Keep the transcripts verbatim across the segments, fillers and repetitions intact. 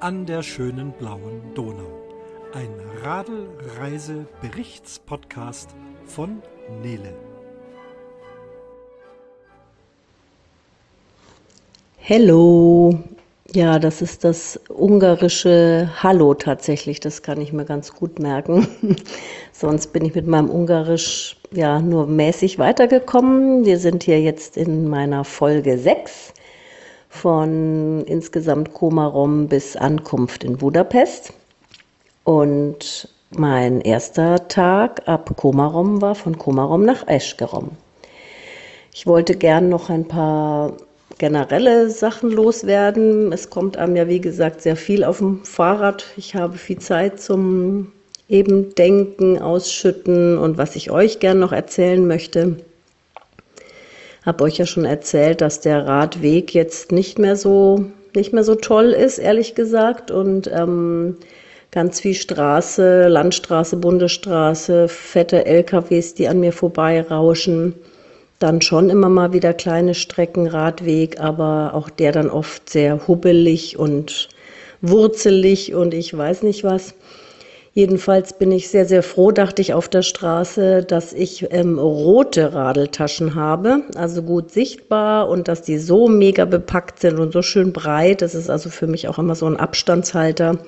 an der schönen blauen Donau. Ein Radl-Reise-Berichtspodcast von Nele. Hello. Ja, das ist das ungarische Hallo tatsächlich. Das kann ich mir ganz gut merken. Sonst bin ich mit meinem Ungarisch ja nur mäßig weitergekommen. Wir sind hier jetzt in meiner Folge sechs von insgesamt Komárom bis Ankunft in Budapest. Und mein erster Tag ab Komárom war von Komárom nach Eskerom. Ich wollte gern noch ein paar generelle Sachen loswerden. Es kommt einem ja, wie gesagt, sehr viel auf dem Fahrrad. Ich habe viel Zeit zum eben Denken, Ausschütten und was ich euch gern noch erzählen möchte. Habe euch ja schon erzählt, dass der Radweg jetzt nicht mehr so nicht mehr so toll ist, ehrlich gesagt, und ähm, ganz viel Straße, Landstraße, Bundesstraße, fette L K Ws, die an mir vorbeirauschen. Dann schon immer mal wieder kleine Strecken, Radweg, aber auch der dann oft sehr hubbelig und wurzelig und ich weiß nicht was. Jedenfalls bin ich sehr, sehr froh, dachte ich auf der Straße, dass ich ähm, rote Radeltaschen habe, also gut sichtbar, und dass die so mega bepackt sind und so schön breit. Das ist also für mich auch immer so ein Abstandshalter.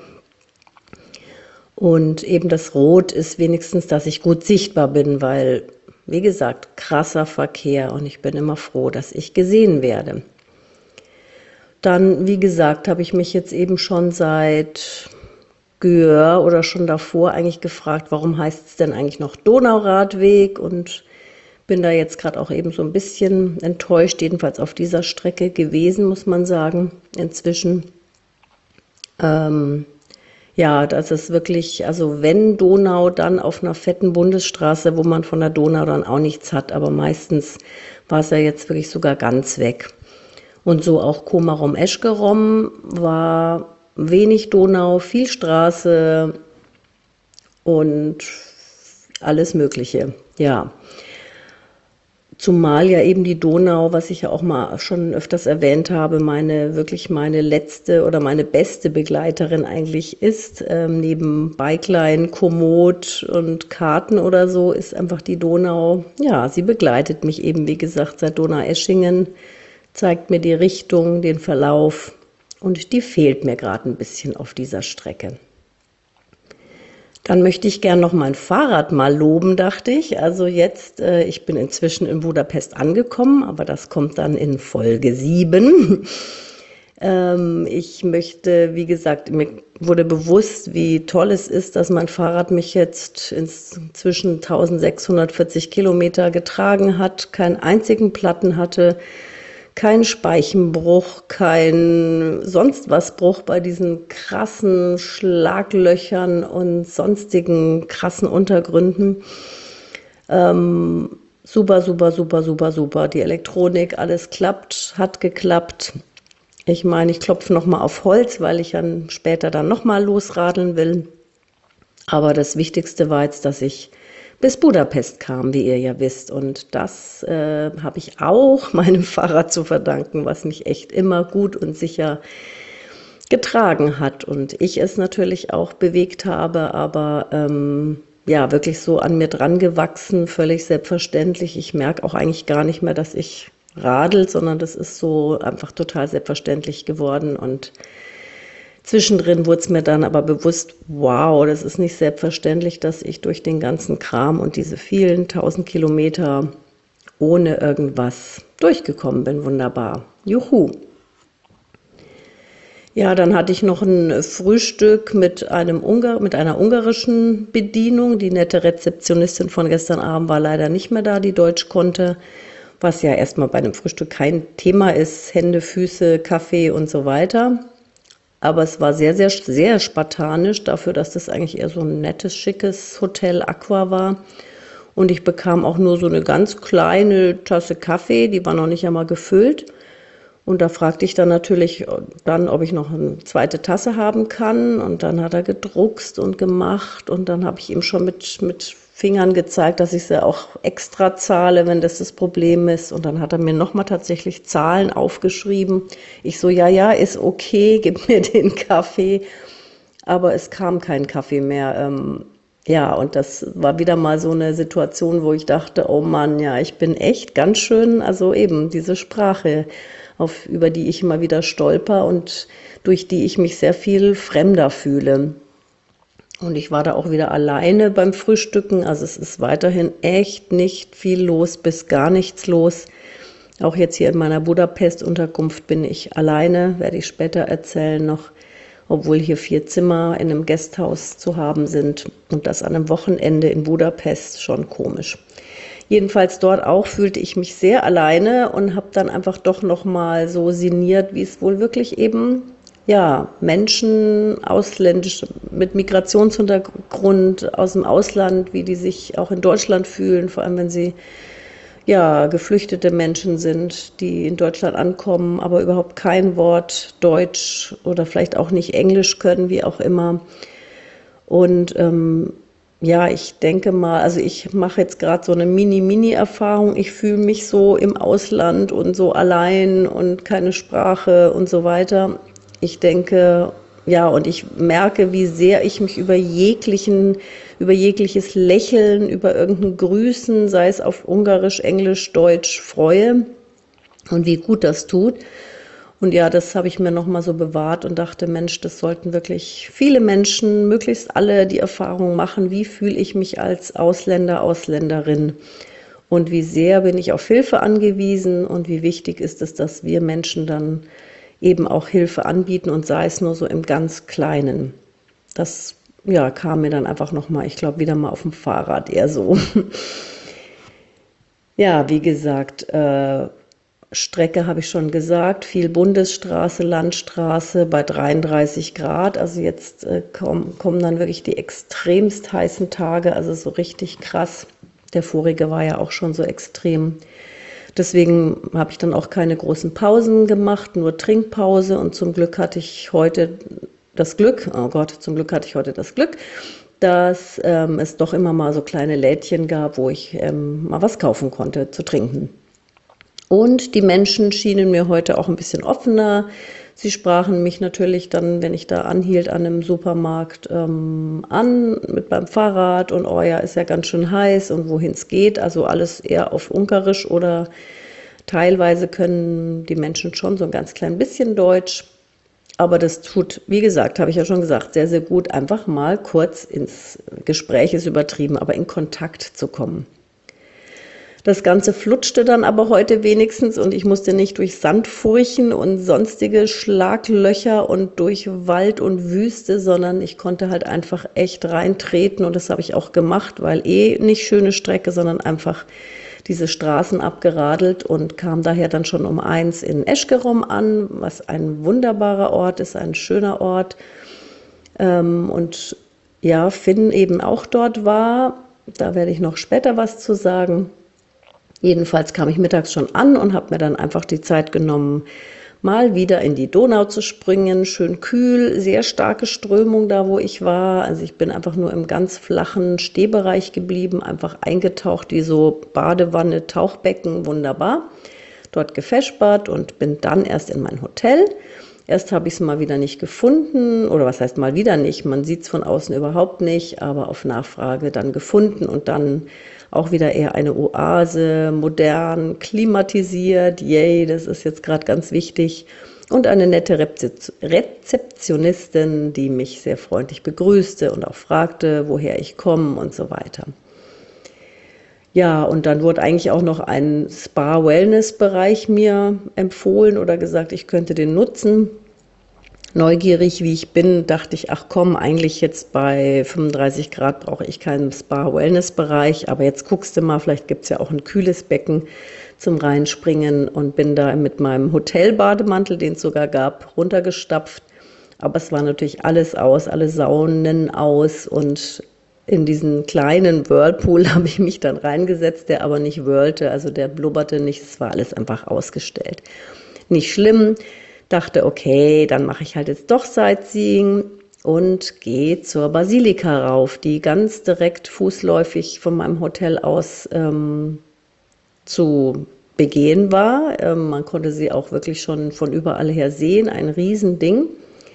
Und eben das Rot ist wenigstens, dass ich gut sichtbar bin, weil, wie gesagt, krasser Verkehr und ich bin immer froh, dass ich gesehen werde. Dann, wie gesagt, habe ich mich jetzt eben schon seit Gör oder schon davor eigentlich gefragt, warum heißt es denn eigentlich noch Donauradweg, und bin da jetzt gerade auch eben so ein bisschen enttäuscht, jedenfalls auf dieser Strecke gewesen, muss man sagen, inzwischen. Ähm, ja, das ist wirklich, also wenn Donau, dann auf einer fetten Bundesstraße, wo man von der Donau dann auch nichts hat, aber meistens war es ja jetzt wirklich sogar ganz weg. Und so auch Komárom-Eskerom war wenig Donau, viel Straße und alles Mögliche, ja. Zumal ja eben die Donau, was ich ja auch mal schon öfters erwähnt habe, meine wirklich meine letzte oder meine beste Begleiterin eigentlich ist. Ähm, neben Bikeline, Komoot und Karten oder so ist einfach die Donau, ja, sie begleitet mich eben, wie gesagt, seit Donaueschingen, zeigt mir die Richtung, den Verlauf. Und die fehlt mir gerade ein bisschen auf dieser Strecke. Dann möchte ich gern noch mein Fahrrad mal loben, dachte ich. Also jetzt, äh, ich bin inzwischen in Budapest angekommen, aber das kommt dann in Folge sieben. ähm, ich möchte, wie gesagt, mir wurde bewusst, wie toll es ist, dass mein Fahrrad mich jetzt inzwischen eintausendsechshundertvierzig Kilometer getragen hat, keinen einzigen Platten hatte, kein Speichenbruch, kein sonst was Bruch bei diesen krassen Schlaglöchern und sonstigen krassen Untergründen. Ähm, super, super, super, super, super. Die Elektronik, alles klappt, hat geklappt. Ich meine, ich klopfe nochmal auf Holz, weil ich dann später dann nochmal losradeln will. Aber das Wichtigste war jetzt, dass ich bis Budapest kam, wie ihr ja wisst. Und das äh, habe ich auch meinem Fahrrad zu verdanken, was mich echt immer gut und sicher getragen hat. Und ich es natürlich auch bewegt habe, aber ähm, ja, wirklich so an mir dran gewachsen, völlig selbstverständlich. Ich merke auch eigentlich gar nicht mehr, dass ich radel, sondern das ist so einfach total selbstverständlich geworden. Und zwischendrin wurde es mir dann aber bewusst, wow, das ist nicht selbstverständlich, dass ich durch den ganzen Kram und diese vielen tausend Kilometer ohne irgendwas durchgekommen bin. Wunderbar. Juhu. Ja, dann hatte ich noch ein Frühstück mit einem Ungar, mit einer ungarischen Bedienung. Die nette Rezeptionistin von gestern Abend war leider nicht mehr da, die Deutsch konnte, was ja erstmal bei einem Frühstück kein Thema ist. Hände, Füße, Kaffee und so weiter. Aber es war sehr, sehr, sehr spartanisch dafür, dass das eigentlich eher so ein nettes, schickes Hotel Aqua war. Und ich bekam auch nur so eine ganz kleine Tasse Kaffee, die war noch nicht einmal gefüllt. Und da fragte ich dann natürlich dann, ob ich noch eine zweite Tasse haben kann. Und dann hat er gedruckst und gemacht. Und dann habe ich ihm schon mit, mit Fingern gezeigt, dass ich sie auch extra zahle, wenn das das Problem ist. Und dann hat er mir nochmal tatsächlich Zahlen aufgeschrieben. Ich so, ja, ja, ist okay, gib mir den Kaffee. Aber es kam kein Kaffee mehr. Ähm, ja, und das war wieder mal so eine Situation, wo ich dachte, oh Mann, ja, ich bin echt ganz schön, also eben diese Sprache, auf, über die ich immer wieder stolper und durch die ich mich sehr viel fremder fühle. Und ich war da auch wieder alleine beim Frühstücken. Also es ist weiterhin echt nicht viel los, bis gar nichts los. Auch jetzt hier in meiner Budapest-Unterkunft bin ich alleine, werde ich später erzählen noch, obwohl hier vier Zimmer in einem Gasthaus zu haben sind. Und das an einem Wochenende in Budapest, schon komisch. Jedenfalls dort auch fühlte ich mich sehr alleine und habe dann einfach doch nochmal so sinniert, wie es wohl wirklich eben ja, Menschen ausländisch mit Migrationshintergrund aus dem Ausland, wie die sich auch in Deutschland fühlen, vor allem wenn sie ja geflüchtete Menschen sind, die in Deutschland ankommen, aber überhaupt kein Wort Deutsch oder vielleicht auch nicht Englisch können, wie auch immer. Und ähm, ja, ich denke mal, also ich mache jetzt gerade so eine Mini-Mini-Erfahrung. Ich fühle mich so im Ausland und so allein und keine Sprache und so weiter. Ich denke, ja, und ich merke, wie sehr ich mich über jeglichen, über jegliches Lächeln, über irgendein Grüßen, sei es auf Ungarisch, Englisch, Deutsch, freue und wie gut das tut. Und ja, das habe ich mir nochmal so bewahrt und dachte, Mensch, das sollten wirklich viele Menschen, möglichst alle die Erfahrung machen, wie fühle ich mich als Ausländer, Ausländerin und wie sehr bin ich auf Hilfe angewiesen und wie wichtig ist es, dass wir Menschen dann eben auch Hilfe anbieten und sei es nur so im ganz Kleinen. Das ja, kam mir dann einfach nochmal, ich glaube, wieder mal auf dem Fahrrad eher so. Ja, wie gesagt, äh, Strecke habe ich schon gesagt, viel Bundesstraße, Landstraße bei dreiunddreißig Grad. Also jetzt äh, kommen, kommen dann wirklich die extremst heißen Tage, also so richtig krass. Der vorige war ja auch schon so extrem. Deswegen habe ich dann auch keine großen Pausen gemacht, nur Trinkpause und zum Glück hatte ich heute das Glück, oh Gott, zum Glück hatte ich heute das Glück, dass ähm, es doch immer mal so kleine Lädchen gab, wo ich ähm, mal was kaufen konnte zu trinken. Und die Menschen schienen mir heute auch ein bisschen offener. Sie sprachen mich natürlich dann, wenn ich da anhielt an einem Supermarkt, ähm, an mit meinem Fahrrad und oh ja, ist ja ganz schön heiß und wohin es geht. Also alles eher auf Ungarisch oder teilweise können die Menschen schon so ein ganz klein bisschen Deutsch. Aber das tut, wie gesagt, habe ich ja schon gesagt, sehr, sehr gut, einfach mal kurz ins Gespräch, ist übertrieben, aber in Kontakt zu kommen. Das Ganze flutschte dann aber heute wenigstens und ich musste nicht durch Sandfurchen und sonstige Schlaglöcher und durch Wald und Wüste, sondern ich konnte halt einfach echt reintreten und das habe ich auch gemacht, weil eh nicht schöne Strecke, sondern einfach diese Straßen abgeradelt und kam daher dann schon um eins in Eschgerom an, was ein wunderbarer Ort ist, ein schöner Ort. Und ja, Finn eben auch dort war, da werde ich noch später was zu sagen. Jedenfalls kam ich mittags schon an und habe mir dann einfach die Zeit genommen, mal wieder in die Donau zu springen. Schön kühl, sehr starke Strömung da, wo ich war. Also ich bin einfach nur im ganz flachen Stehbereich geblieben, einfach eingetaucht wie so Badewanne, Tauchbecken, wunderbar. Dort gefespert und bin dann erst in mein Hotel. Erst habe ich es mal wieder nicht gefunden, oder was heißt mal wieder nicht, man sieht es von außen überhaupt nicht, aber auf Nachfrage dann gefunden und dann auch wieder eher eine Oase, modern, klimatisiert, yay, das ist jetzt gerade ganz wichtig. Und eine nette Rezeptionistin, die mich sehr freundlich begrüßte und auch fragte, woher ich komme und so weiter. Ja, und dann wurde eigentlich auch noch ein Spa-Wellness-Bereich mir empfohlen oder gesagt, ich könnte den nutzen. Neugierig wie ich bin, dachte ich, ach komm, eigentlich jetzt bei fünfunddreißig Grad brauche ich keinen Spa-Wellness-Bereich, aber jetzt guckst du mal, vielleicht gibt es ja auch ein kühles Becken zum Reinspringen und bin da mit meinem Hotelbademantel, den es sogar gab, runtergestapft. Aber es war natürlich alles aus, alle Saunen aus und in diesen kleinen Whirlpool habe ich mich dann reingesetzt, der aber nicht whirlte, also der blubberte nicht, es war alles einfach ausgestellt. Nicht schlimm. Dachte, okay, dann mache ich halt jetzt doch Sightseeing. und gehe zur Basilika rauf, die ganz direkt fußläufig von meinem Hotel aus ähm, zu begehen war. Ähm, man konnte sie auch wirklich schon von überall her sehen, ein Riesending.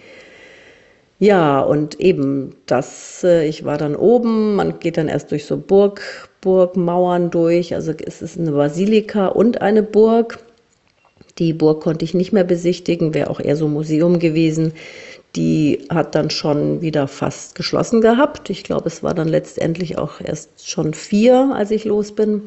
Ja, und eben das, äh, ich war dann oben, man geht dann erst durch so Burg, Burgmauern durch, also es ist eine Basilika und eine Burg. Die Burg konnte ich nicht mehr besichtigen, wäre auch eher so ein Museum gewesen. Die hat dann schon wieder fast geschlossen gehabt. Ich glaube, es war dann letztendlich auch erst schon vier, als ich los bin.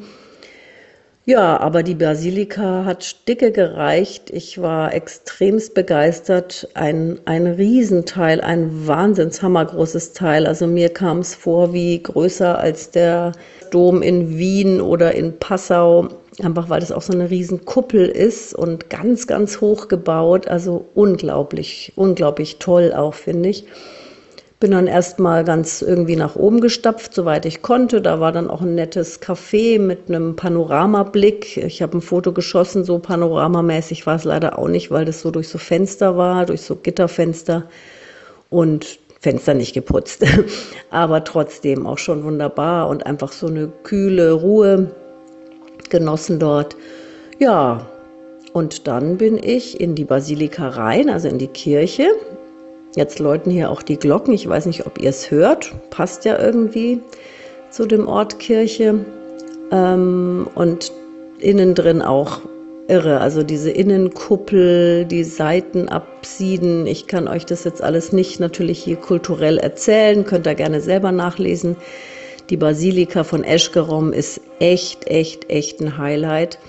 Ja, aber die Basilika hat dicke gereicht. Ich war extremst begeistert. Ein, ein Riesenteil, ein wahnsinns hammergroßes Teil. Also mir kam es vor wie größer als der Dom in Wien oder in Passau. Einfach weil das auch so eine Riesenkuppel ist und ganz, ganz hoch gebaut. Also unglaublich, unglaublich toll auch, finde ich. Bin dann erstmal ganz irgendwie nach oben gestapft, soweit ich konnte. Da war dann auch ein nettes Café mit einem Panoramablick. Ich habe ein Foto geschossen, so panoramamäßig war es leider auch nicht, weil das so durch so Fenster war, durch so Gitterfenster und Fenster nicht geputzt. Aber trotzdem auch schon wunderbar und einfach so eine kühle Ruhe genossen dort. Ja, und dann bin ich in die Basilika rein, also in die Kirche. Jetzt läuten hier auch die Glocken. Ich weiß nicht, ob ihr es hört. Passt ja irgendwie zu dem Ort Kirche. Ähm, und innen drin auch irre. Also diese Innenkuppel, die Seitenapsiden. Ich kann euch das jetzt alles nicht natürlich hier kulturell erzählen. Könnt ihr gerne selber nachlesen. Die Basilika von Eschgerom ist echt, echt, echt ein Highlight.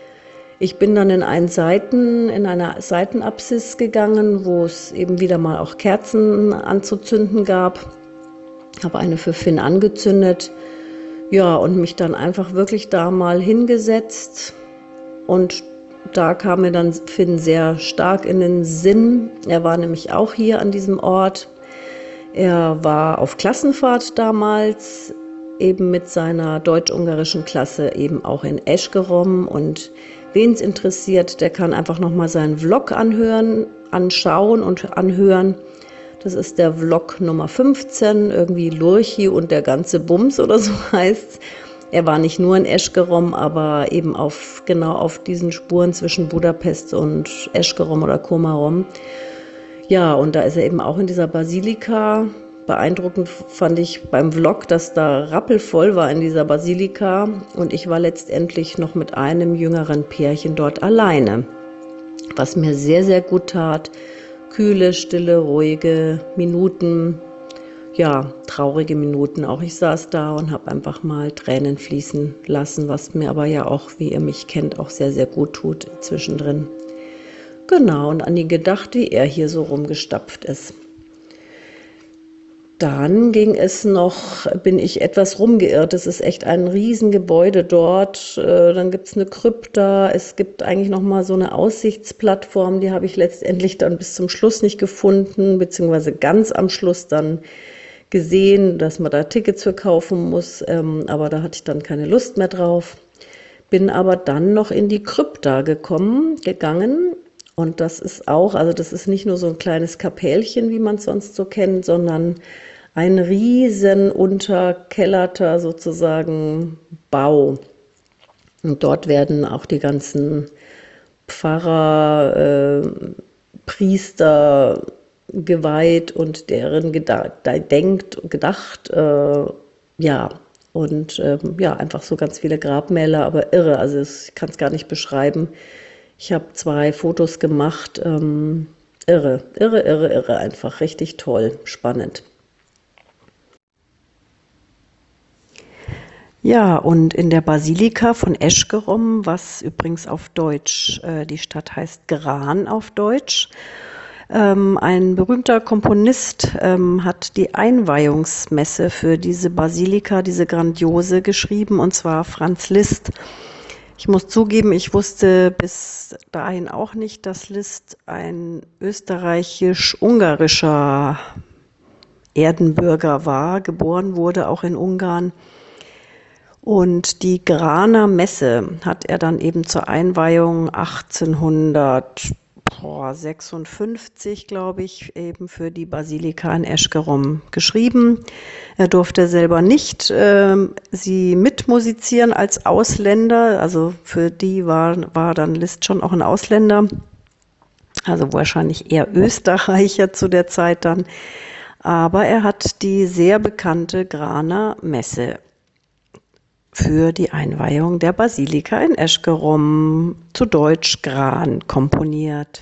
Ich bin dann in einen Seiten, in einer Seitenapsis gegangen, wo es eben wieder mal auch Kerzen anzuzünden gab. Habe eine für Finn angezündet. Ja, und mich dann einfach wirklich da mal hingesetzt. Und da kam mir dann Finn sehr stark in den Sinn. Er war nämlich auch hier an diesem Ort. Er war auf Klassenfahrt damals, eben mit seiner deutsch-ungarischen Klasse, eben auch in Eschgerom. Und wen es interessiert, der kann einfach nochmal seinen Vlog anhören, anschauen und anhören. Das ist der Vlog Nummer fünfzehn, irgendwie Lurchi und der ganze Bums oder so heißt's. Er war nicht nur in Eschgerom, aber eben auf, genau auf diesen Spuren zwischen Budapest und Eschgerom oder Komárom. Ja, und da ist er eben auch in dieser Basilika. Beeindruckend fand ich beim Vlog, dass da rappelvoll war in dieser Basilika und ich war letztendlich noch mit einem jüngeren Pärchen dort alleine, was mir sehr, sehr gut tat. Kühle, stille, ruhige Minuten, ja, traurige Minuten. Auch ich saß da und habe einfach mal Tränen fließen lassen, was mir aber ja auch, wie ihr mich kennt, auch sehr, sehr gut tut zwischendrin. Genau, und an die gedacht, wie er hier so rumgestapft ist. Dann ging es noch, bin ich etwas rumgeirrt. Es ist echt ein Riesengebäude dort. Dann gibt es eine Krypta. Es gibt eigentlich noch mal so eine Aussichtsplattform. Die habe ich letztendlich dann bis zum Schluss nicht gefunden, beziehungsweise ganz am Schluss dann gesehen, dass man da Tickets für kaufen muss. Aber da hatte ich dann keine Lust mehr drauf. Bin aber dann noch in die Krypta gekommen, gegangen. Und das ist auch, also das ist nicht nur so ein kleines Kapellchen, wie man es sonst so kennt, sondern ein riesen unterkellerter sozusagen Bau. Und dort werden auch die ganzen Pfarrer, äh, Priester geweiht und deren gedenkt und gedacht, äh, ja, und äh, ja, einfach so ganz viele Grabmäler, aber irre, also ich kann es gar nicht beschreiben. Ich habe zwei Fotos gemacht, ähm, irre, irre, irre, irre, einfach richtig toll, spannend. Ja, und in der Basilika von Eschgerom, was übrigens auf Deutsch, äh, die Stadt heißt Gran auf Deutsch, ähm, ein berühmter Komponist ähm, hat die Einweihungsmesse für diese Basilika, diese grandiose, geschrieben, und zwar Franz Liszt. Ich muss zugeben, ich wusste bis dahin auch nicht, dass Liszt ein österreichisch-ungarischer Erdenbürger war, geboren wurde auch in Ungarn. Und die Graner Messe hat er dann eben zur Einweihung achtzehnhundert, boah, sechsundfünfzig, glaube ich, eben für die Basilika in Eschgerom geschrieben. Er durfte selber nicht ähm, sie mitmusizieren als Ausländer. Also für die war, war dann Liszt schon auch ein Ausländer. Also wahrscheinlich eher Österreicher zu der Zeit dann. Aber er hat die sehr bekannte Graner Messe für die Einweihung der Basilika in Eschgerom, zu Deutsch Gran, komponiert.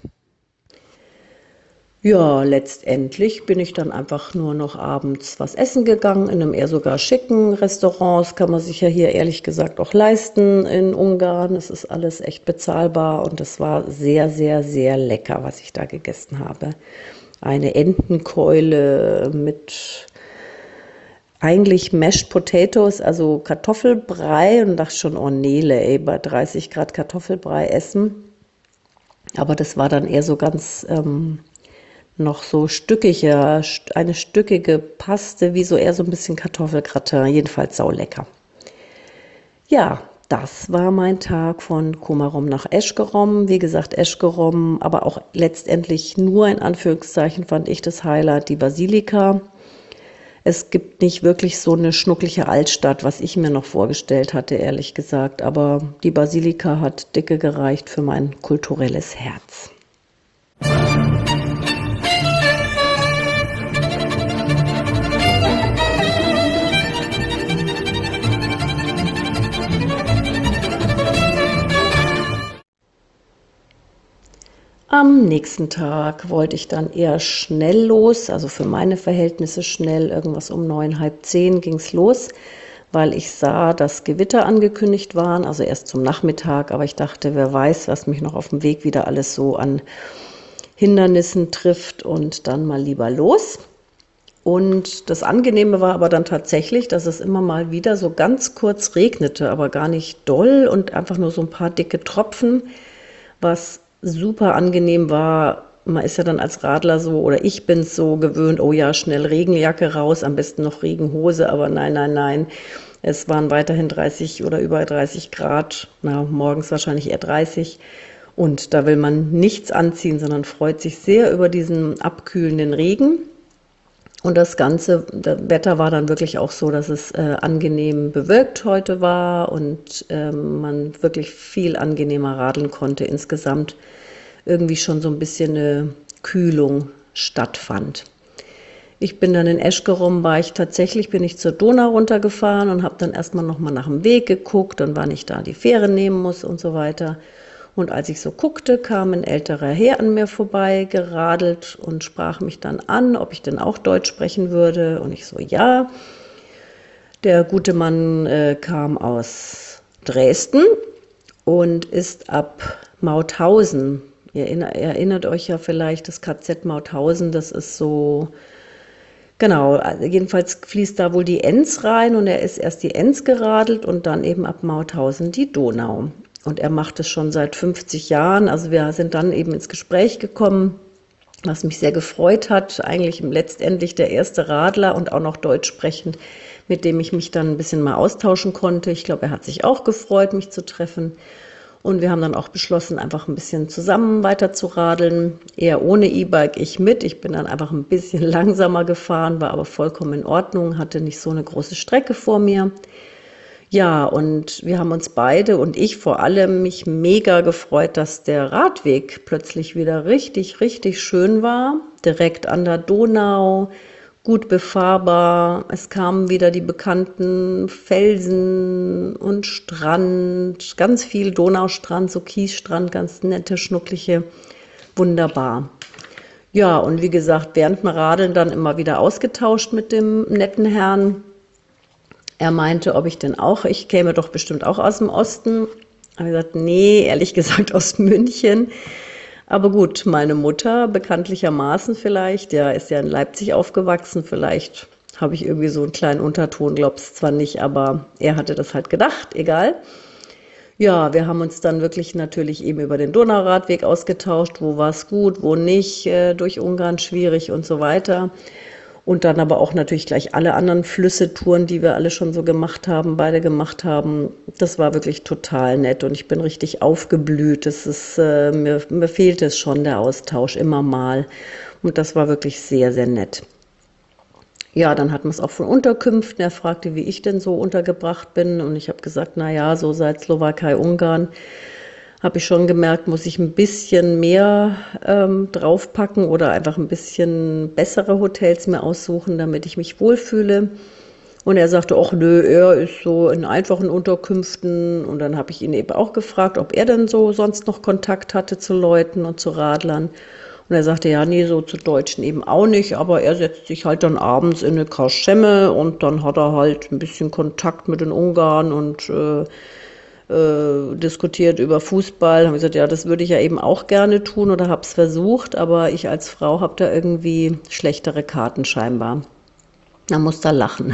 Ja, letztendlich bin ich dann einfach nur noch abends was essen gegangen, in einem eher sogar schicken Restaurant. Das kann man sich ja hier ehrlich gesagt auch leisten in Ungarn. Es ist alles echt bezahlbar und es war sehr, sehr, sehr lecker, was ich da gegessen habe. Eine Entenkeule mit eigentlich Mashed Potatoes, also Kartoffelbrei, und dachte schon, oh Nele, ey, bei dreißig Grad Kartoffelbrei essen. Aber das war dann eher so ganz ähm, noch so stückiger, eine stückige Paste, wie so eher so ein bisschen Kartoffelgratin, jedenfalls saulecker. Ja, das war mein Tag von Komarom nach Eschgerom. Wie gesagt, Eschgerom, aber auch letztendlich nur in Anführungszeichen fand ich das Highlight, die Basilika. Es gibt nicht wirklich so eine schnuckliche Altstadt, was ich mir noch vorgestellt hatte, ehrlich gesagt. Aber die Basilika hat dicke gereicht für mein kulturelles Herz. Am nächsten Tag wollte ich dann eher schnell los, also für meine Verhältnisse schnell, irgendwas um neun, halb zehn ging es los, weil ich sah, dass Gewitter angekündigt waren, also erst zum Nachmittag, aber ich dachte, wer weiß, was mich noch auf dem Weg wieder alles so an Hindernissen trifft, und dann mal lieber los. Und das Angenehme war aber dann tatsächlich, dass es immer mal wieder so ganz kurz regnete, aber gar nicht doll und einfach nur so ein paar dicke Tropfen, was super angenehm war. Man ist ja dann als Radler so, oder ich bin es so gewöhnt, oh ja, schnell Regenjacke raus, am besten noch Regenhose, aber nein, nein, nein. Es waren weiterhin dreißig oder über dreißig Grad, na, morgens wahrscheinlich eher dreißig. Und da will man nichts anziehen, sondern freut sich sehr über diesen abkühlenden Regen. Und das ganze das Wetter war dann wirklich auch so, dass es äh, angenehm bewölkt heute war und äh, man wirklich viel angenehmer radeln konnte. Insgesamt irgendwie schon so ein bisschen eine Kühlung stattfand. Ich bin dann in Eschgerom, war ich tatsächlich, bin ich zur Donau runtergefahren und habe dann erstmal nochmal nach dem Weg geguckt und wann ich da die Fähre nehmen muss und so weiter. Und als ich so guckte, kam ein älterer Herr an mir vorbei, geradelt und sprach mich dann an, ob ich denn auch Deutsch sprechen würde. Und ich so, ja. Der gute Mann äh, kam aus Dresden und ist ab Mauthausen. Ihr erinnert, erinnert euch ja vielleicht, das K Z Mauthausen, das ist so, genau, jedenfalls fließt da wohl die Enz rein und er ist erst die Enz geradelt und dann eben ab Mauthausen die Donau. Und er macht es schon seit fünfzig Jahren. Also wir sind dann eben ins Gespräch gekommen, was mich sehr gefreut hat. Eigentlich letztendlich der erste Radler und auch noch Deutsch sprechend, mit dem ich mich dann ein bisschen mal austauschen konnte. Ich glaube, er hat sich auch gefreut, mich zu treffen. Und wir haben dann auch beschlossen, einfach ein bisschen zusammen weiter zu radeln. Er ohne E-Bike, ich mit. Ich bin dann einfach ein bisschen langsamer gefahren, war aber vollkommen in Ordnung, hatte nicht so eine große Strecke vor mir. Ja, und wir haben uns beide und ich vor allem mich mega gefreut, dass der Radweg plötzlich wieder richtig, richtig schön war. Direkt an der Donau, gut befahrbar. Es kamen wieder die bekannten Felsen und Strand, ganz viel Donaustrand, so Kiesstrand, ganz nette, schnuckliche, wunderbar. Ja, und wie gesagt, während dem Radeln dann immer wieder ausgetauscht mit dem netten Herrn. Er meinte, ob ich denn auch, ich käme doch bestimmt auch aus dem Osten. Habe ich gesagt, nee, ehrlich gesagt aus München. Aber gut, meine Mutter, bekanntlichermaßen vielleicht, ja, ist ja in Leipzig aufgewachsen. Vielleicht habe ich irgendwie so einen kleinen Unterton, glaub's zwar nicht, aber er hatte das halt gedacht, egal. Ja, wir haben uns dann wirklich natürlich eben über den Donauradweg ausgetauscht, wo war es gut, wo nicht, äh, durch Ungarn schwierig und so weiter. Und dann aber auch natürlich gleich alle anderen Flüsse-Touren, die wir alle schon so gemacht haben, beide gemacht haben. Das war wirklich total nett und ich bin richtig aufgeblüht. Das ist, äh, mir, mir fehlt es schon, der Austausch, immer mal. Und das war wirklich sehr, sehr nett. Ja, dann hatten wir es auch von Unterkünften. Er fragte, wie ich denn so untergebracht bin. Und ich habe gesagt, na ja, so seit Slowakei, Ungarn habe ich schon gemerkt, muss ich ein bisschen mehr ähm, draufpacken oder einfach ein bisschen bessere Hotels mir aussuchen, damit ich mich wohlfühle. Und er sagte, ach nö, er ist so in einfachen Unterkünften. Und dann habe ich ihn eben auch gefragt, ob er denn so sonst noch Kontakt hatte zu Leuten und zu Radlern. Und er sagte, ja, nee, so zu Deutschen eben auch nicht, aber er setzt sich halt dann abends in eine Kaschemme und dann hat er halt ein bisschen Kontakt mit den Ungarn und äh, äh, diskutiert über Fußball. Da habe ich gesagt, ja, das würde ich ja eben auch gerne tun oder habe es versucht, aber ich als Frau habe da irgendwie schlechtere Karten scheinbar. Da muss er lachen.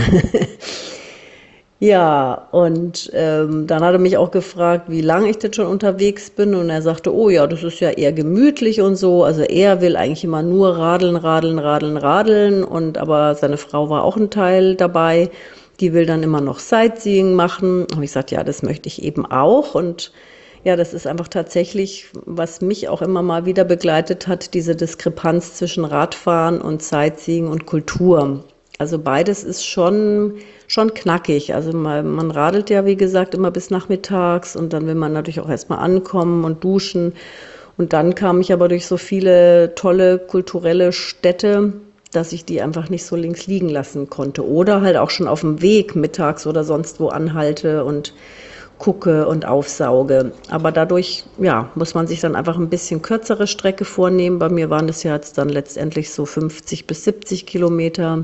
Ja, und ähm, dann hat er mich auch gefragt, wie lange ich denn schon unterwegs bin. Und er sagte, oh ja, das ist ja eher gemütlich und so. Also er will eigentlich immer nur radeln, radeln, radeln, radeln. Und aber seine Frau war auch ein Teil dabei. Die will dann immer noch Sightseeing machen. Und ich sagte, ja, das möchte ich eben auch. Und ja, das ist einfach tatsächlich, was mich auch immer mal wieder begleitet hat, diese Diskrepanz zwischen Radfahren und Sightseeing und Kultur. Also beides ist schon, schon knackig. Also man, man radelt ja, wie gesagt, immer bis nachmittags und dann will man natürlich auch erstmal ankommen und duschen. Und dann kam ich aber durch so viele tolle kulturelle Städte, dass ich die einfach nicht so links liegen lassen konnte. Oder halt auch schon auf dem Weg mittags oder sonst wo anhalte und gucke und aufsauge. Aber dadurch, ja, muss man sich dann einfach ein bisschen kürzere Strecke vornehmen. Bei mir waren das ja jetzt dann letztendlich so fünfzig bis siebzig Kilometer.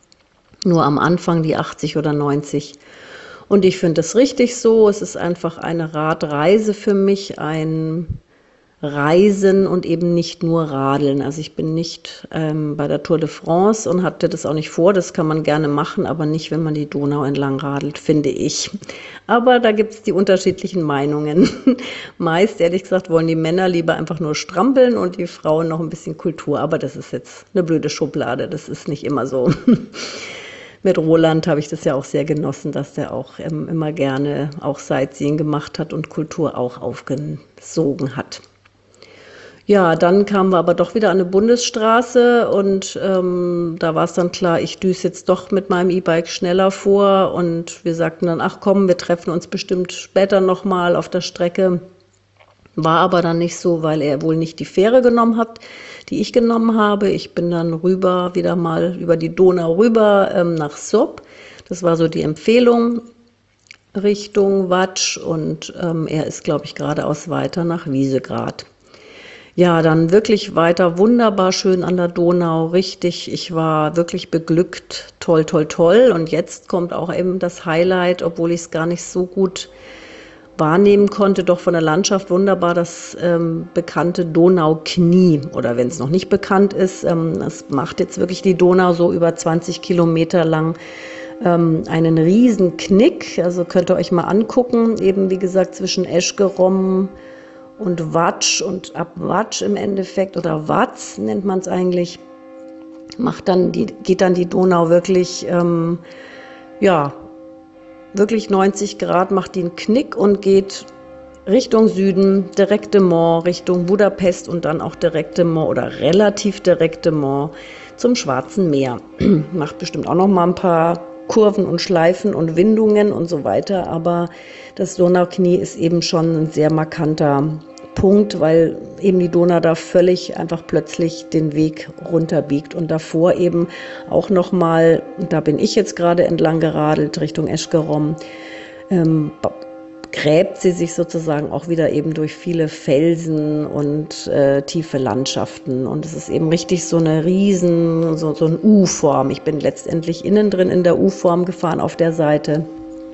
Nur am Anfang die achtzig oder neunzig. Und ich finde es richtig so. Es ist einfach eine Radreise für mich, ein Reisen und eben nicht nur Radeln. Also ich bin nicht ähm, bei der Tour de France und hatte das auch nicht vor. Das kann man gerne machen, aber nicht, wenn man die Donau entlang radelt, finde ich. Aber da gibt es die unterschiedlichen Meinungen. Meist, ehrlich gesagt, wollen die Männer lieber einfach nur strampeln und die Frauen noch ein bisschen Kultur. Aber das ist jetzt eine blöde Schublade. Das ist nicht immer so. Mit Roland habe ich das ja auch sehr genossen, dass der auch ähm, immer gerne auch Sightseeing gemacht hat und Kultur auch aufgesogen hat. Ja, dann kamen wir aber doch wieder an eine Bundesstraße und ähm, da war es dann klar, ich düse jetzt doch mit meinem E-Bike schneller vor und wir sagten dann, ach komm, wir treffen uns bestimmt später nochmal auf der Strecke. War aber dann nicht so, weil er wohl nicht die Fähre genommen hat, die ich genommen habe. Ich bin dann rüber, wieder mal über die Donau rüber ähm, nach Sob. Das war so die Empfehlung Richtung Vatch und ähm, er ist, glaube ich, geradeaus weiter nach Wiesegrad. Ja, dann wirklich weiter, wunderbar schön an der Donau, richtig, ich war wirklich beglückt, toll, toll, toll. Und jetzt kommt auch eben das Highlight, obwohl ich es gar nicht so gut wahrnehmen konnte, doch von der Landschaft wunderbar, das ähm, bekannte Donauknie. Oder wenn es noch nicht bekannt ist, ähm, das macht jetzt wirklich die Donau so über zwanzig Kilometer lang ähm, einen riesen Knick. Also könnt ihr euch mal angucken, eben wie gesagt zwischen Eschgerom und Vatch und ab Vatch im Endeffekt oder Watz nennt man es eigentlich, macht dann die, geht dann die Donau wirklich, ähm, ja, wirklich neunzig Grad, macht die einen Knick und geht Richtung Süden, Directement, Richtung Budapest und dann auch Directement oder relativ Directement zum Schwarzen Meer. Macht bestimmt auch noch mal ein paar Kurven und Schleifen und Windungen und so weiter, aber das Donauknie ist eben schon ein sehr markanter Punkt, weil eben die Donau da völlig einfach plötzlich den Weg runterbiegt und davor eben auch nochmal, da bin ich jetzt gerade entlang geradelt, Richtung Eschgerom, ähm, gräbt sie sich sozusagen auch wieder eben durch viele Felsen und äh, tiefe Landschaften und es ist eben richtig so eine riesen, so, so eine U-Form. Ich bin letztendlich innen drin in der U-Form gefahren auf der Seite.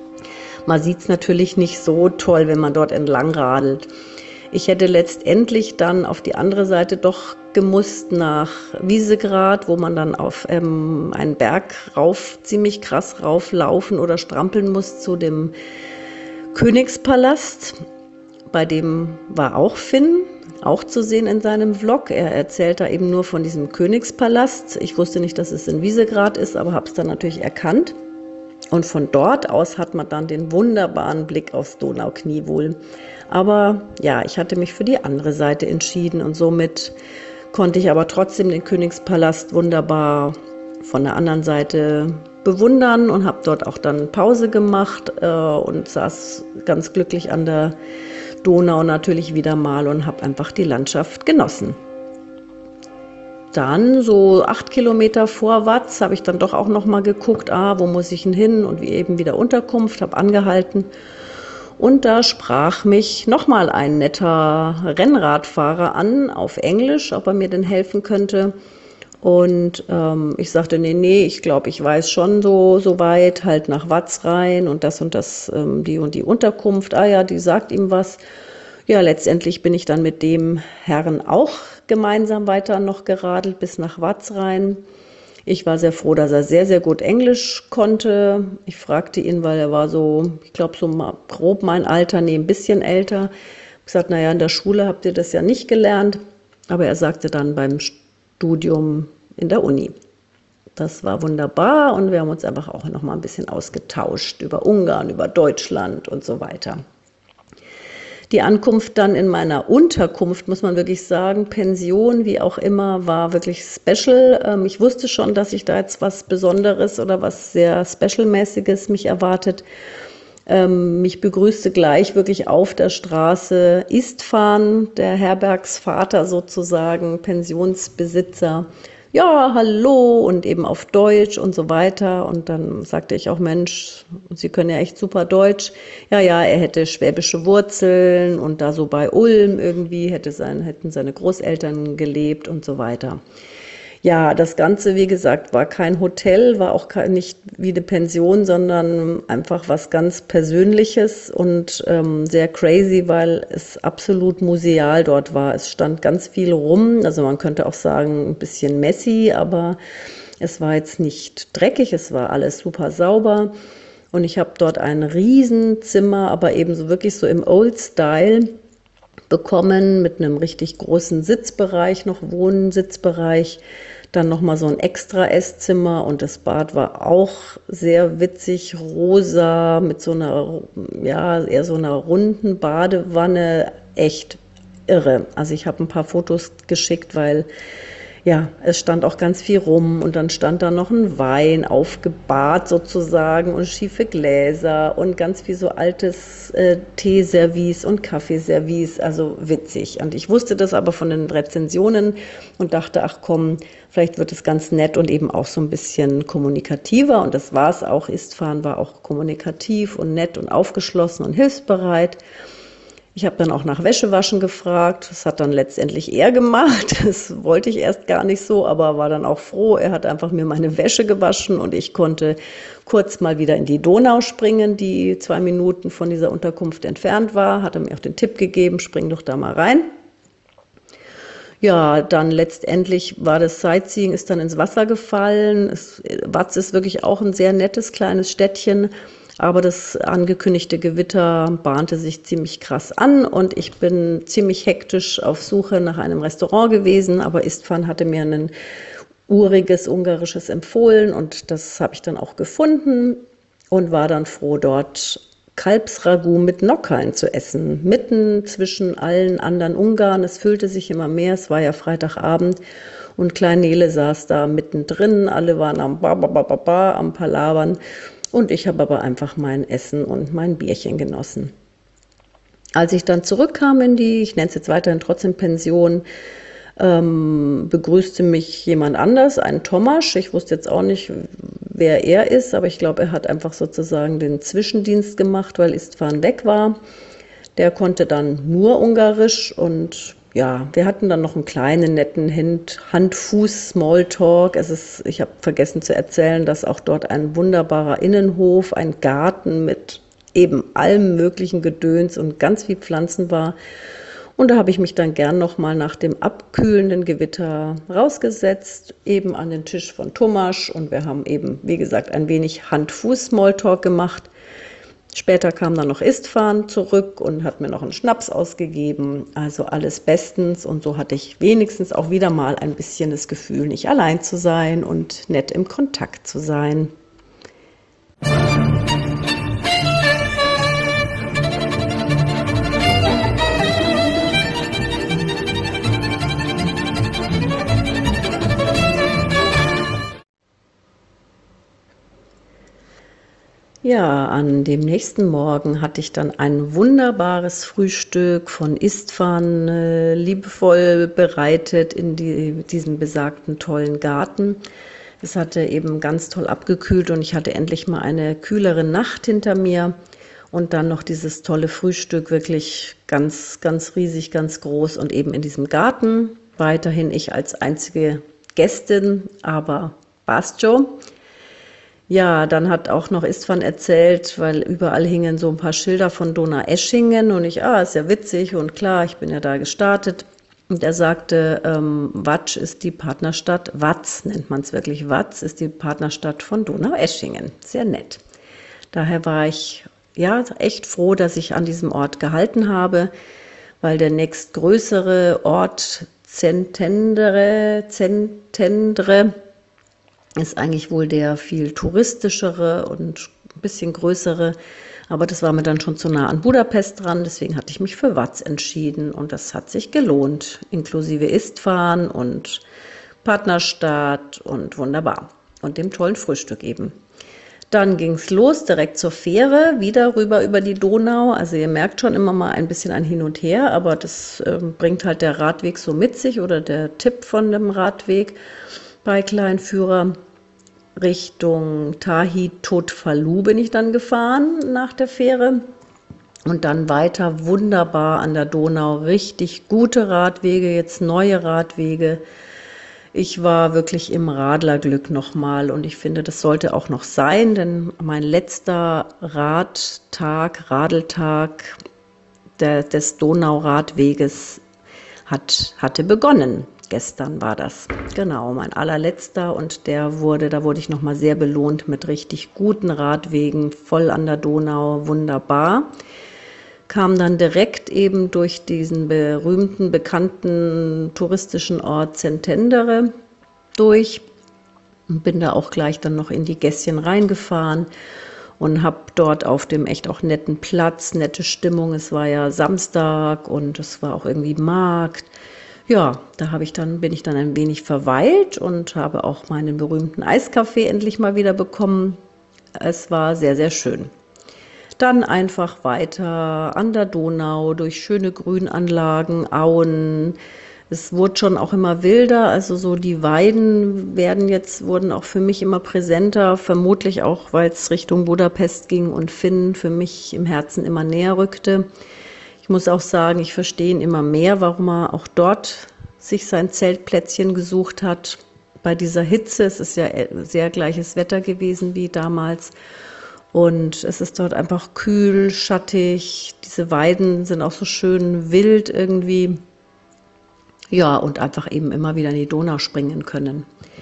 Man sieht es natürlich nicht so toll, wenn man dort entlang radelt. Ich hätte letztendlich dann auf die andere Seite doch gemusst nach Wiesegrad, wo man dann auf ähm, einen Berg rauf, ziemlich krass rauflaufen oder strampeln muss zu dem Königspalast. bei dem war auch Finn, auch zu sehen in seinem Vlog. Er erzählt da eben nur von diesem Königspalast. Ich wusste nicht, dass es in Wiesegrad ist, aber habe es dann natürlich erkannt. Und von dort aus hat man dann den wunderbaren Blick aufs Donaukniewohl. Aber ja, ich hatte mich für die andere Seite entschieden und somit konnte ich aber trotzdem den Königspalast wunderbar von der anderen Seite bewundern und habe dort auch dann Pause gemacht äh, und saß ganz glücklich an der Donau natürlich wieder mal und habe einfach die Landschaft genossen. Dann so acht Kilometer vor Watz habe ich dann doch auch noch mal geguckt, ah, wo muss ich denn hin und wie eben wieder Unterkunft, habe angehalten. Und da sprach mich nochmal ein netter Rennradfahrer an, auf Englisch, ob er mir denn helfen könnte. Und ähm, ich sagte, nee, nee, ich glaube, ich weiß schon so, so weit, halt nach Watz rein und das und das, ähm, die und die Unterkunft. Ah ja, die sagt ihm was. Ja, letztendlich bin ich dann mit dem Herrn auch gemeinsam weiter noch geradelt bis nach Watz rein. Ich war sehr froh, dass er sehr, sehr gut Englisch konnte. Ich fragte ihn, weil er war so, ich glaube, so mal grob mein Alter, nee, ein bisschen älter. Ich habe gesagt, naja, in der Schule habt ihr das ja nicht gelernt. Aber er sagte dann beim Studium in der Uni. Das war wunderbar und wir haben uns einfach auch noch mal ein bisschen ausgetauscht über Ungarn, über Deutschland und so weiter. Die Ankunft dann in meiner Unterkunft, muss man wirklich sagen, Pension, wie auch immer, war wirklich special. Ich wusste schon, dass ich da jetzt was Besonderes oder was sehr Special-mäßiges mich erwartet. Mich begrüßte gleich wirklich auf der Straße Istvan, der Herbergsvater sozusagen, Pensionsbesitzer. Ja, hallo und eben auf Deutsch und so weiter. Und dann sagte ich auch, Mensch, Sie können ja echt super Deutsch. Ja, ja, er hätte schwäbische Wurzeln und da so bei Ulm irgendwie hätte sein, hätten seine Großeltern gelebt und so weiter. Ja, das Ganze, wie gesagt, war kein Hotel, war auch kein, nicht wie eine Pension, sondern einfach was ganz Persönliches und ähm, sehr crazy, weil es absolut museal dort war. Es stand ganz viel rum, also man könnte auch sagen, ein bisschen messy, aber es war jetzt nicht dreckig, es war alles super sauber. Und ich habe dort ein Riesenzimmer, aber eben so wirklich so im Old Style bekommen mit einem richtig großen Sitzbereich, noch Wohnsitzbereich, dann nochmal so ein extra Esszimmer und das Bad war auch sehr witzig, rosa mit so einer, ja, eher so einer runden Badewanne, echt irre. Also ich habe ein paar Fotos geschickt, weil ja, es stand auch ganz viel rum und dann stand da noch ein Wein aufgebahrt sozusagen und schiefe Gläser und ganz viel so altes äh, Teeservice und Kaffeeservice, also witzig. Und ich wusste das aber von den Rezensionen und dachte, ach komm, vielleicht wird es ganz nett und eben auch so ein bisschen kommunikativer und das war es auch. Istvan war auch kommunikativ und nett und aufgeschlossen und hilfsbereit. Ich habe dann auch nach Wäschewaschen gefragt, das hat dann letztendlich er gemacht, das wollte ich erst gar nicht so, aber war dann auch froh, er hat einfach mir meine Wäsche gewaschen und ich konnte kurz mal wieder in die Donau springen, die zwei Minuten von dieser Unterkunft entfernt war, hat er mir auch den Tipp gegeben, spring doch da mal rein. Ja, dann letztendlich war das Sightseeing, ist dann ins Wasser gefallen. Es, Watz ist wirklich auch ein sehr nettes kleines Städtchen. Aber das angekündigte Gewitter bahnte sich ziemlich krass an und ich bin ziemlich hektisch auf Suche nach einem Restaurant gewesen, aber Istvan hatte mir ein uriges ungarisches empfohlen und das habe ich dann auch gefunden und war dann froh, dort Kalbsragout mit Nockerln zu essen, mitten zwischen allen anderen Ungarn. Es füllte sich immer mehr, es war ja Freitagabend und Klein Nele saß da mittendrin, alle waren am ba, ba, ba, ba, ba, am Palavern. Und ich habe aber einfach mein Essen und mein Bierchen genossen. Als ich dann zurückkam in die, ich nenne es jetzt weiterhin trotzdem Pension, ähm, begrüßte mich jemand anders, ein Tomasz. Ich wusste jetzt auch nicht, wer er ist, aber ich glaube, er hat einfach sozusagen den Zwischendienst gemacht, weil Istvan weg war. Der konnte dann nur Ungarisch und ja, wir hatten dann noch einen kleinen, netten Hand-Fuß-Smalltalk. Es ist, ich habe vergessen zu erzählen, dass auch dort ein wunderbarer Innenhof, ein Garten mit eben allem möglichen Gedöns und ganz viel Pflanzen war. Und da habe ich mich dann gern nochmal nach dem abkühlenden Gewitter rausgesetzt, eben an den Tisch von Tomasz. Und wir haben eben, wie gesagt, ein wenig Hand-Fuß-Smalltalk gemacht. Später kam dann noch Istvan zurück und hat mir noch einen Schnaps ausgegeben. Also alles bestens. Und so hatte ich wenigstens auch wieder mal ein bisschen das Gefühl, nicht allein zu sein und nett im Kontakt zu sein. Ja, an dem nächsten Morgen hatte ich dann ein wunderbares Frühstück von Istvan äh, liebevoll bereitet in die, diesem besagten tollen Garten. Es hatte eben ganz toll abgekühlt und ich hatte endlich mal eine kühlere Nacht hinter mir und dann noch dieses tolle Frühstück, wirklich ganz, ganz riesig, ganz groß und eben in diesem Garten. Weiterhin ich als einzige Gästin, aber passt schon. Ja, dann hat auch noch Istvan erzählt, weil überall hingen so ein paar Schilder von Donaueschingen und ich, ah, ist ja witzig und klar, ich bin ja da gestartet. Und er sagte, ähm, Watsch ist die Partnerstadt, Watz nennt man es wirklich, Watz ist die Partnerstadt von Donaueschingen. Sehr nett. Daher war ich ja echt froh, dass ich an diesem Ort gehalten habe, weil der nächstgrößere Ort, Szentendre, Szentendre, ist eigentlich wohl der viel touristischere und ein bisschen größere, aber das war mir dann schon zu nah an Budapest dran, deswegen hatte ich mich für Watz entschieden und das hat sich gelohnt, inklusive Istvan und Partnerstadt und wunderbar und dem tollen Frühstück eben. Dann ging es los, direkt zur Fähre, wieder rüber über die Donau, also ihr merkt schon immer mal ein bisschen ein Hin und Her, aber das äh, bringt halt der Radweg so mit sich oder der Tipp von dem Radweg bei Kleinführer. Richtung Tahi Tot Falu bin ich dann gefahren nach der Fähre und dann weiter wunderbar an der Donau, richtig gute Radwege, jetzt neue Radwege. Ich war wirklich im Radlerglück nochmal und ich finde, das sollte auch noch sein, denn mein letzter Radtag, Radeltag der, des Donauradweges hat, hatte begonnen. Gestern war das, genau, mein allerletzter und der wurde, da wurde ich nochmal sehr belohnt mit richtig guten Radwegen, voll an der Donau, wunderbar. Kam dann direkt eben durch diesen berühmten, bekannten touristischen Ort Szentendre durch und bin da auch gleich dann noch in die Gässchen reingefahren und habe dort auf dem echt auch netten Platz, nette Stimmung, es war ja Samstag und es war auch irgendwie Markt. Ja, da habe ich dann, bin ich dann ein wenig verweilt und habe auch meinen berühmten Eiskaffee endlich mal wieder bekommen. Es war sehr, sehr schön. Dann einfach weiter an der Donau durch schöne Grünanlagen, Auen. Es wurde schon auch immer wilder, also so die Weiden werden jetzt, wurden auch für mich immer präsenter, vermutlich auch, weil es Richtung Budapest ging und Finn für mich im Herzen immer näher rückte. Ich muss auch sagen, ich verstehe ihn immer mehr, warum er auch dort sich sein Zeltplätzchen gesucht hat. Bei dieser Hitze, es ist ja sehr gleiches Wetter gewesen wie damals. Und es ist dort einfach kühl, schattig. Diese Weiden sind auch so schön wild irgendwie. Ja, und einfach eben immer wieder in die Donau springen können.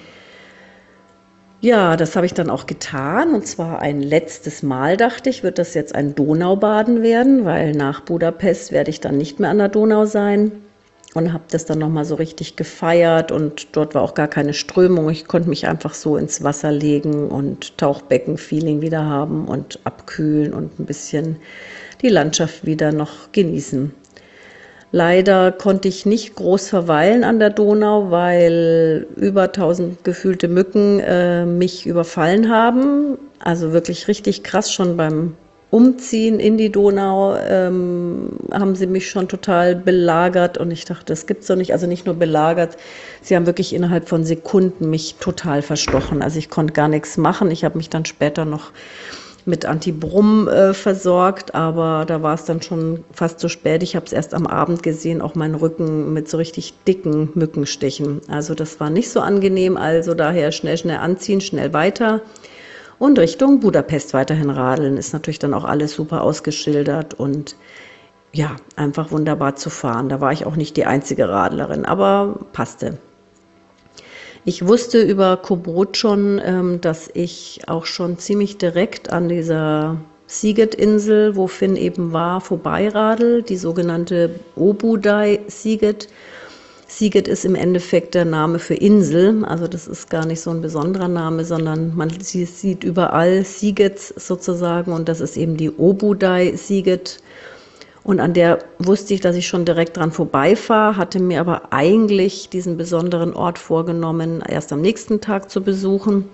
Ja, das habe ich dann auch getan und zwar ein letztes Mal, dachte ich, wird das jetzt ein Donaubaden werden, weil nach Budapest werde ich dann nicht mehr an der Donau sein und habe das dann nochmal so richtig gefeiert und dort war auch gar keine Strömung. Ich konnte mich einfach so ins Wasser legen und Tauchbecken-Feeling wieder haben und abkühlen und ein bisschen die Landschaft wieder noch genießen. Leider konnte ich nicht groß verweilen an der Donau, weil über tausend gefühlte Mücken äh, mich überfallen haben. Also wirklich richtig krass, schon beim Umziehen in die Donau ähm, haben sie mich schon total belagert und ich dachte, das gibt's doch nicht. Also nicht nur belagert, sie haben wirklich innerhalb von Sekunden mich total verstochen. Also ich konnte gar nichts machen. Ich habe mich dann später noch mit Antibrum äh, versorgt, aber da war es dann schon fast zu spät. Ich habe es erst am Abend gesehen, auch meinen Rücken mit so richtig dicken Mückenstichen. Also das war nicht so angenehm, also daher schnell, schnell anziehen, schnell weiter und Richtung Budapest weiterhin radeln. Ist natürlich dann auch alles super ausgeschildert und ja, einfach wunderbar zu fahren. Da war ich auch nicht die einzige Radlerin, aber passte. Ich wusste über Kobrodt schon, ähm, dass ich auch schon ziemlich direkt an dieser Sziget-Insel, wo Finn eben war, vorbeiradelt, die sogenannte Obudai-Sziget. Sziget ist im Endeffekt der Name für Insel, also das ist gar nicht so ein besonderer Name, sondern man sieht überall Szigets sozusagen und das ist eben die Obudai-Sziget. Und an der wusste ich, dass ich schon direkt dran vorbeifahre, hatte mir aber eigentlich diesen besonderen Ort vorgenommen, erst am nächsten Tag zu besuchen.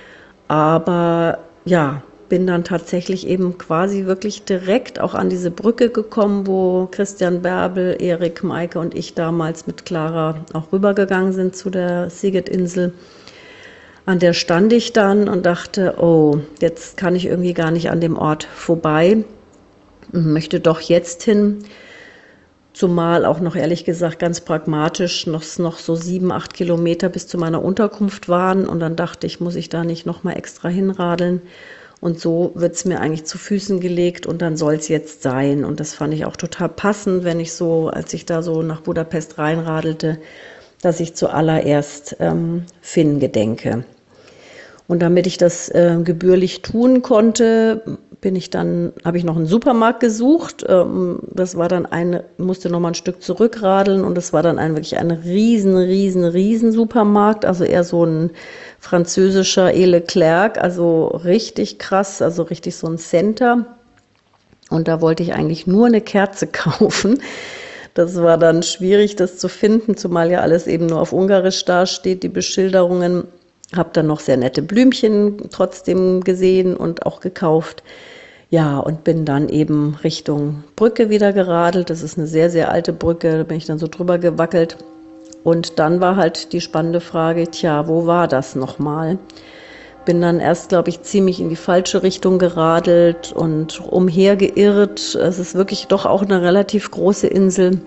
Aber ja, bin dann tatsächlich eben quasi wirklich direkt auch an diese Brücke gekommen, wo Christian Bärbel, Erik, Maike und ich damals mit Clara auch rübergegangen sind zu der Sziget-Insel. An der stand ich dann und dachte, oh, jetzt kann ich irgendwie gar nicht an dem Ort vorbei. Möchte doch jetzt hin, zumal auch noch ehrlich gesagt ganz pragmatisch noch, noch so sieben, acht Kilometer bis zu meiner Unterkunft waren und dann dachte ich, muss ich da nicht nochmal extra hinradeln und so wird es mir eigentlich zu Füßen gelegt und dann soll es jetzt sein und das fand ich auch total passend, wenn ich so, als ich da so nach Budapest reinradelte, dass ich zuallererst ähm, Finn gedenke. Und damit ich das äh, gebührlich tun konnte, bin ich dann, habe ich noch einen Supermarkt gesucht. Ähm, das war dann eine, musste noch mal ein Stück zurückradeln und das war dann ein, wirklich ein riesen, riesen, riesen Supermarkt. Also eher so ein französischer E. Leclerc, also richtig krass, also richtig so ein Center. Und da wollte ich eigentlich nur eine Kerze kaufen. Das war dann schwierig, das zu finden, zumal ja alles eben nur auf Ungarisch dasteht, die Beschilderungen. Habe dann noch sehr nette Blümchen trotzdem gesehen und auch gekauft. Ja, und bin dann eben Richtung Brücke wieder geradelt. Das ist eine sehr, sehr alte Brücke, da bin ich dann so drüber gewackelt. Und dann war halt die spannende Frage, tja, wo war das nochmal? Bin dann erst, glaube ich, ziemlich in die falsche Richtung geradelt und umhergeirrt. Es ist wirklich doch auch eine relativ große Insel.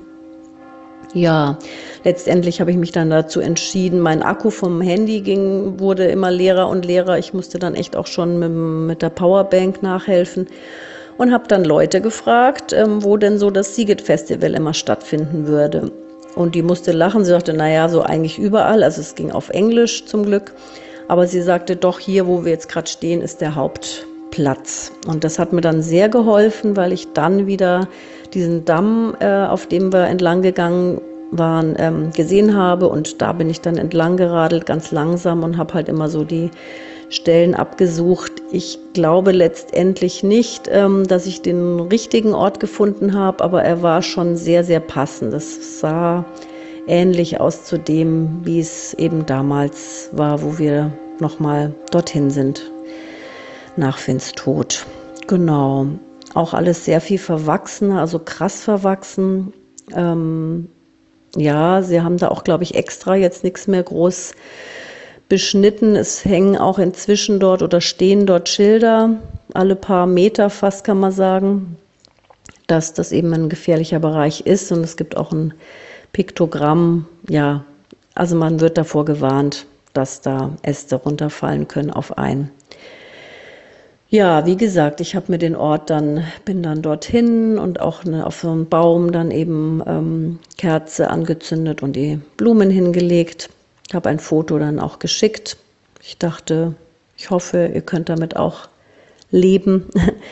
Ja, letztendlich habe ich mich dann dazu entschieden, mein Akku vom Handy ging, wurde immer leerer und leerer. Ich musste dann echt auch schon mit, mit der Powerbank nachhelfen und habe dann Leute gefragt, ähm, wo denn so das Sziget-Festival immer stattfinden würde. Und die musste lachen, sie sagte, naja, so eigentlich überall, also es ging auf Englisch zum Glück, aber sie sagte, doch hier, wo wir jetzt gerade stehen, ist der Hauptplatz. Und das hat mir dann sehr geholfen, weil ich dann wieder diesen Damm, äh, auf dem wir entlang gegangen waren, ähm, gesehen habe. Und da bin ich dann entlang geradelt, ganz langsam und habe halt immer so die Stellen abgesucht. Ich glaube letztendlich nicht, ähm, dass ich den richtigen Ort gefunden habe, aber er war schon sehr, sehr passend. Es sah ähnlich aus zu dem, wie es eben damals war, wo wir nochmal dorthin sind, nach Finns Tod. Genau. Auch alles sehr viel verwachsener, also krass verwachsen. Ähm, ja, sie haben da auch, glaube ich, extra jetzt nichts mehr groß beschnitten. Es hängen auch inzwischen dort oder stehen dort Schilder, alle paar Meter fast kann man sagen, dass das eben ein gefährlicher Bereich ist. Und es gibt auch ein Piktogramm, ja, also man wird davor gewarnt, dass da Äste runterfallen können auf einen. Ja, wie gesagt, ich habe mir den Ort dann, bin dann dorthin und auch ne, auf so einen Baum dann eben ähm, Kerze angezündet und die Blumen hingelegt. Ich habe ein Foto dann auch geschickt. Ich dachte, ich hoffe, ihr könnt damit auch leben.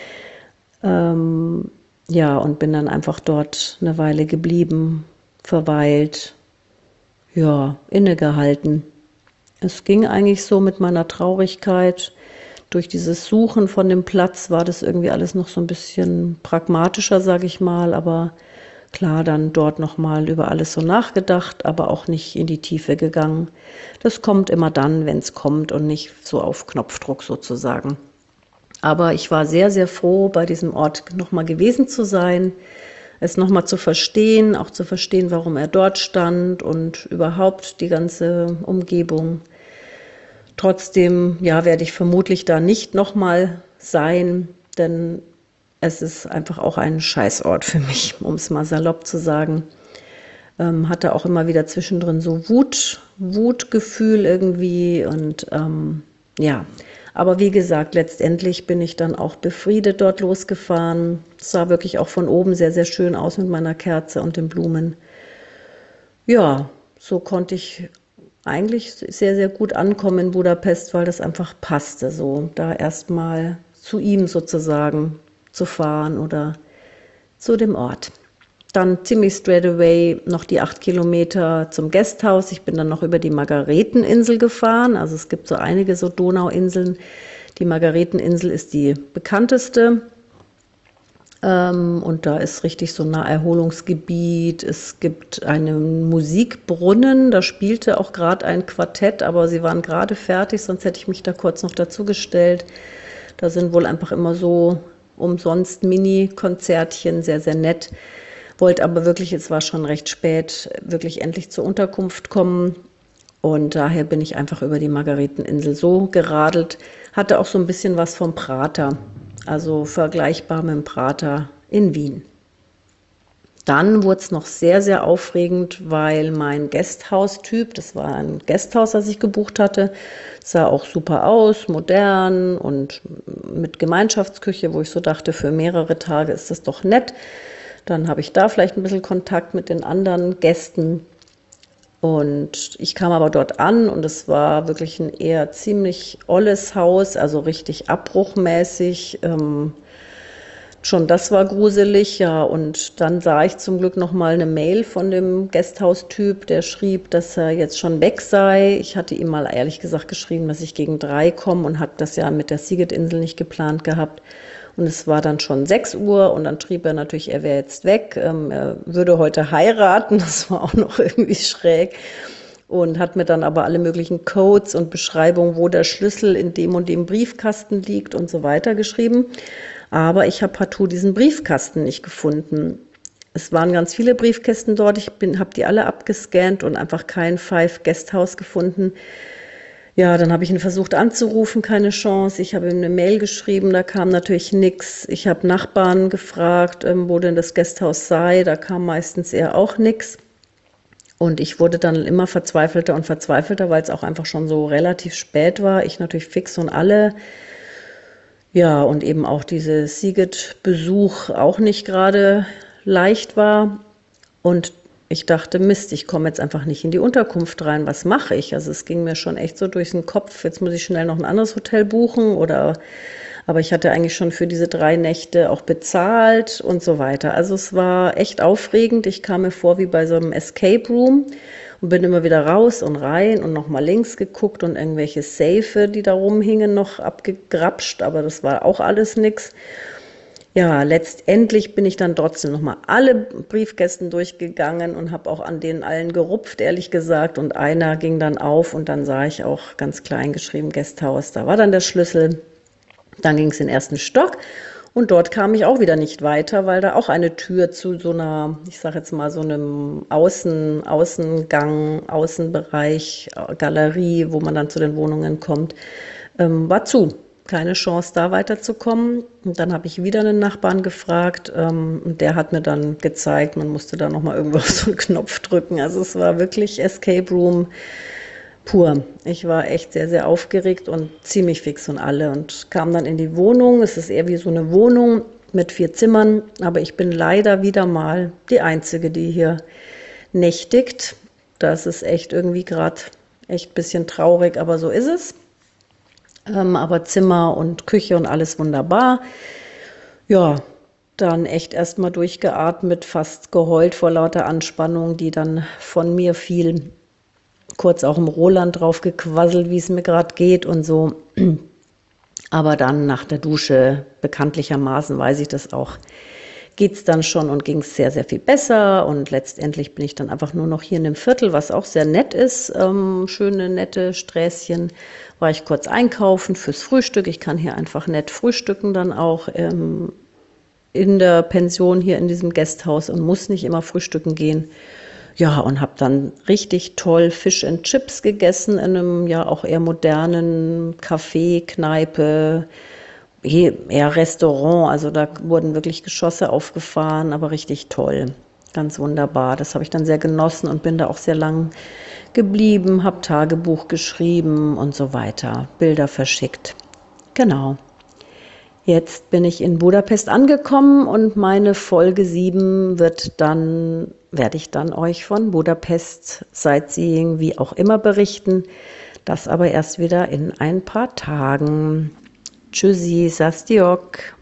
ähm, ja, und bin dann einfach dort eine Weile geblieben, verweilt, ja, innegehalten. Es ging eigentlich so mit meiner Traurigkeit. Durch dieses Suchen von dem Platz war das irgendwie alles noch so ein bisschen pragmatischer, sage ich mal. Aber klar, dann dort nochmal über alles so nachgedacht, aber auch nicht in die Tiefe gegangen. Das kommt immer dann, wenn es kommt und nicht so auf Knopfdruck sozusagen. Aber ich war sehr, sehr froh, bei diesem Ort nochmal gewesen zu sein, es nochmal zu verstehen, auch zu verstehen, warum er dort stand und überhaupt die ganze Umgebung. Trotzdem, ja, werde ich vermutlich da nicht nochmal sein, denn es ist einfach auch ein Scheißort für mich, um es mal salopp zu sagen. Ähm, hatte auch immer wieder zwischendrin so Wut, Wutgefühl irgendwie und ähm, ja, aber wie gesagt, letztendlich bin ich dann auch befriedet dort losgefahren. Es sah wirklich auch von oben sehr, sehr schön aus mit meiner Kerze und den Blumen. Ja, so konnte ich eigentlich sehr, sehr gut ankommen in Budapest, weil das einfach passte, so da erstmal zu ihm sozusagen zu fahren oder zu dem Ort. Dann ziemlich straight away noch die acht Kilometer zum Gasthaus. Ich bin dann noch über die Margareteninsel gefahren. Also es gibt so einige so Donauinseln. Die Margareteninsel ist die bekannteste. Ähm, und da ist richtig so ein Naherholungsgebiet. Es gibt einen Musikbrunnen. Da spielte auch gerade ein Quartett, aber sie waren gerade fertig, sonst hätte ich mich da kurz noch dazu gestellt. Da sind wohl einfach immer so umsonst Mini-Konzertchen, sehr, sehr nett. Wollte aber wirklich, es war schon recht spät, wirklich endlich zur Unterkunft kommen. Und daher bin ich einfach über die Margareteninsel so geradelt. Hatte auch so ein bisschen was vom Prater, also vergleichbar mit dem Prater in Wien. Dann wurde es noch sehr, sehr aufregend, weil mein Guesthouse-Typ, das war ein Guesthouse, das ich gebucht hatte, sah auch super aus, modern und mit Gemeinschaftsküche, wo ich so dachte, für mehrere Tage ist das doch nett. Dann habe ich da vielleicht ein bisschen Kontakt mit den anderen Gästen. Und ich kam aber dort an und es war wirklich ein eher ziemlich olles Haus, also richtig abbruchmäßig. Ähm, schon das war gruselig, ja. Und dann sah ich zum Glück nochmal eine Mail von dem Guesthouse-Typ, der schrieb, dass er jetzt schon weg sei. Ich hatte ihm mal ehrlich gesagt geschrieben, dass ich gegen drei komme und habe das ja mit der Sighet-Insel nicht geplant gehabt. Und es war dann schon sechs Uhr und dann schrieb er natürlich, er wäre jetzt weg, ähm, er würde heute heiraten, das war auch noch irgendwie schräg. Und hat mir dann aber alle möglichen Codes und Beschreibungen, wo der Schlüssel in dem und dem Briefkasten liegt und so weiter geschrieben. Aber ich habe partout diesen Briefkasten nicht gefunden. Es waren ganz viele Briefkästen dort, ich habe die alle abgescannt und einfach kein Five Guesthouse gefunden. Ja, dann habe ich ihn versucht anzurufen, keine Chance. Ich habe ihm eine Mail geschrieben, da kam natürlich nichts. Ich habe Nachbarn gefragt, ähm, wo denn das Gasthaus sei, da kam meistens eher auch nichts. Und ich wurde dann immer verzweifelter und verzweifelter, weil es auch einfach schon so relativ spät war. Ich natürlich fix und alle. Ja, und eben auch diese Sighet-Besuch auch nicht gerade leicht war. Und ich dachte, Mist, ich komme jetzt einfach nicht in die Unterkunft rein. Was mache ich? Also es ging mir schon echt so durch den Kopf. Jetzt muss ich schnell noch ein anderes Hotel buchen oder, aber ich hatte eigentlich schon für diese drei Nächte auch bezahlt und so weiter. Also es war echt aufregend. Ich kam mir vor wie bei so einem Escape Room und bin immer wieder raus und rein und nochmal links geguckt und irgendwelche Seife, die da rumhingen, noch abgegrapscht. Aber das war auch alles nix. Ja, letztendlich bin ich dann trotzdem nochmal alle Briefkästen durchgegangen und habe auch an denen allen gerupft, ehrlich gesagt. Und einer ging dann auf und dann sah ich auch ganz klein geschrieben Guesthouse. Da war dann der Schlüssel. Dann ging es in den ersten Stock und dort kam ich auch wieder nicht weiter, weil da auch eine Tür zu so einer, ich sage jetzt mal so einem Außen, Außengang, Außenbereich, Galerie, wo man dann zu den Wohnungen kommt, ähm, war zu. Keine Chance, da weiterzukommen. Und dann habe ich wieder einen Nachbarn gefragt ähm, und der hat mir dann gezeigt, man musste da nochmal irgendwo auf so einen Knopf drücken. Also es war wirklich Escape Room pur. Ich war echt sehr, sehr aufgeregt und ziemlich fix und alle und kam dann in die Wohnung. Es ist eher wie so eine Wohnung mit vier Zimmern, aber ich bin leider wieder mal die Einzige, die hier nächtigt. Das ist echt irgendwie gerade echt ein bisschen traurig, aber so ist es. Ähm, aber Zimmer und Küche und alles wunderbar. Ja, dann echt erstmal durchgeatmet, fast geheult vor lauter Anspannung, die dann von mir fiel. Kurz auch im Roland drauf gequasselt, wie es mir gerade geht und so. Aber dann nach der Dusche, bekanntlichermaßen weiß ich das auch, geht es dann schon und ging es sehr, sehr viel besser. Und letztendlich bin ich dann einfach nur noch hier in dem Viertel, was auch sehr nett ist. Ähm, schöne, nette Sträßchen. War ich kurz einkaufen fürs Frühstück. Ich kann hier einfach nett frühstücken dann auch ähm, in der Pension hier in diesem Gasthaus und muss nicht immer frühstücken gehen. Ja, und habe dann richtig toll Fish and Chips gegessen in einem ja auch eher modernen Café, Kneipe, eher Restaurant. Also da wurden wirklich Geschosse aufgefahren, aber richtig toll. Ganz wunderbar. Das habe ich dann sehr genossen und bin da auch sehr lang geblieben, habe Tagebuch geschrieben und so weiter, Bilder verschickt. Genau. Jetzt bin ich in Budapest angekommen und meine Folge sieben wird dann, werde ich dann euch von Budapest Sightseeing wie auch immer berichten. Das aber erst wieder in ein paar Tagen. Tschüssi, Sastiok.